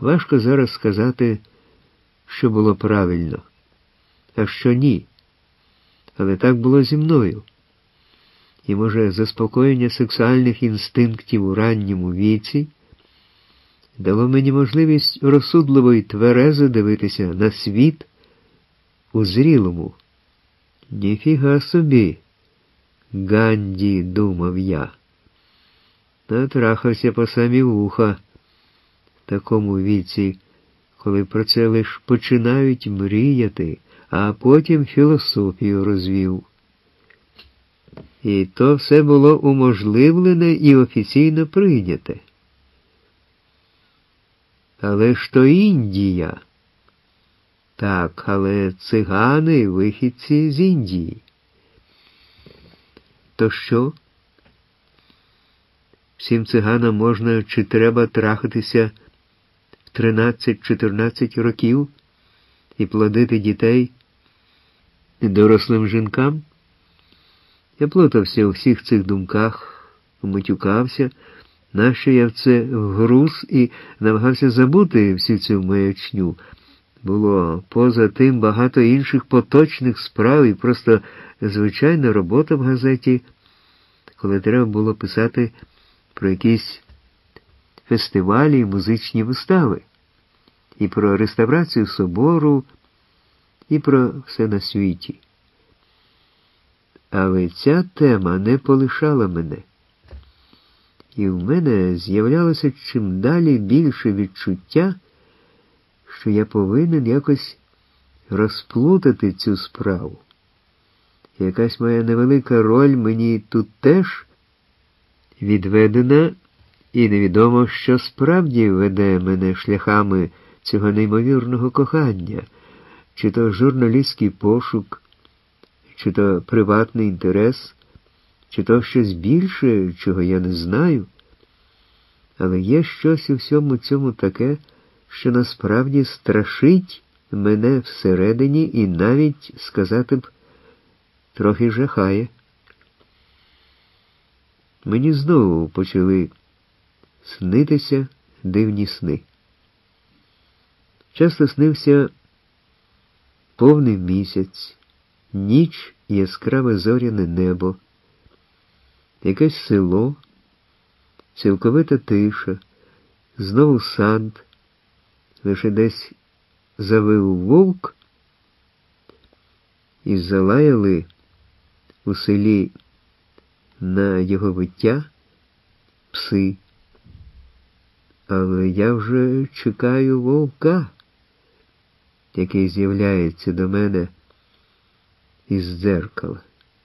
Важко зараз сказати, що було правильно, а що ні. Але так було зі мною. І, може, заспокоєння сексуальних інстинктів у ранньому віці дало мені можливість розсудливо і тверезо дивитися на світ у зрілому. Ніфіга собі, Ганді, думав я. Натрахався по самі вуха в такому віці, коли про це лиш починають мріяти, а потім філософію розвів. І то все було уможливлене і офіційно прийняте. Але ж то Індія. Так, але цигани – вихідці з Індії. То що? Всім циганам можна чи треба трахатися в 13-14 років і плодити дітей дорослим жінкам? Я плутався у всіх цих думках, матюкався, нащо я в це вгруз і намагався забути всю цю маячню. Було поза тим багато інших поточних справ і просто звичайна робота в газеті, коли треба було писати про якісь фестивалі і музичні вистави, і про реставрацію собору, і про все на світі. Але ця тема не полишала мене. І в мене з'являлося чим далі більше відчуття, що я повинен якось розплутати цю справу. Якась моя невелика роль мені тут теж відведена, і невідомо, що справді веде мене шляхами цього неймовірного кохання, чи то журналістський пошук, чи то приватний інтерес, чи то щось більше, чого я не знаю. Але є щось у всьому цьому таке, що насправді страшить мене всередині і навіть, сказати б, трохи жахає. Мені знову почали снитися дивні сни. Часто снився повний місяць, ніч і яскраве зоряне небо, якесь село, цілковита тиша, знову сад, лише десь завив вовк, і залаяли у селі на його виття пси. Але я вже чекаю вовка, який з'являється до мене із дзеркала.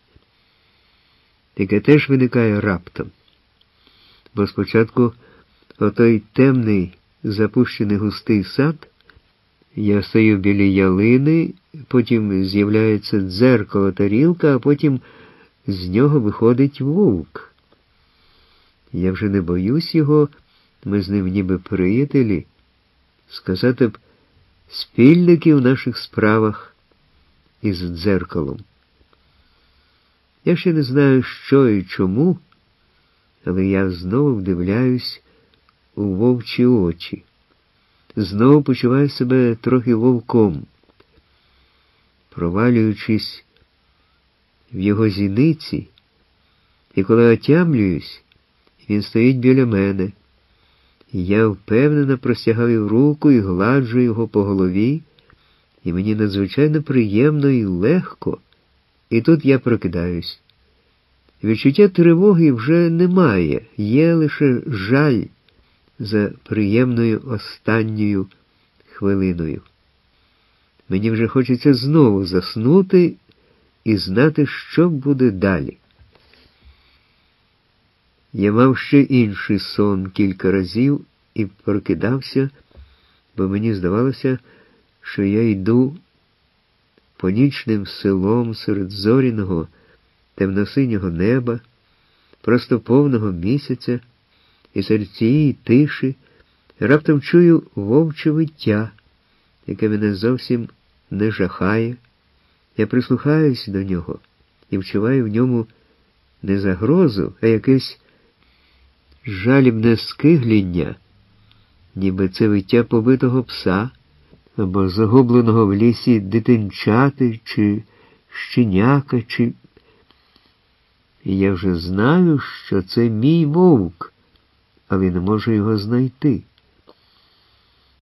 Яке теж виникає раптом. Бо спочатку отой темний, запущений густий сад, я стою біля ялини, потім з'являється дзеркало, тарілка, а потім з нього виходить вовк. Я вже не боюсь його, ми з ним ніби приятелі, сказати б, спільники в наших справах із дзеркалом. Я ще не знаю, що і чому, але я знову вдивляюсь у вовчі очі. Знову почуваю себе трохи вовком. Провалюючись в його зіниці, і коли отямлююсь, він стоїть біля мене. Я впевнено простягаю руку і гладжу його по голові, і мені надзвичайно приємно і легко. І тут я прокидаюсь. Відчуття тривоги вже немає, є лише жаль за приємною останньою хвилиною. Мені вже хочеться знову заснути і знати, що буде далі. Я мав ще інший сон кілька разів і прокидався, бо мені здавалося, що я йду понічним селом серед зоряного, темно-синього неба, просто повного місяця, і серед цієї тиші раптом чую вовче виття, яке мене зовсім не жахає. Я прислухаюсь до нього і вчуваю в ньому не загрозу, а якесь жалібне скигління, ніби це виття побитого пса або загубленого в лісі дитинчати, чи щеняка, чи... І я вже знаю, що це мій вовк, але не можу його знайти.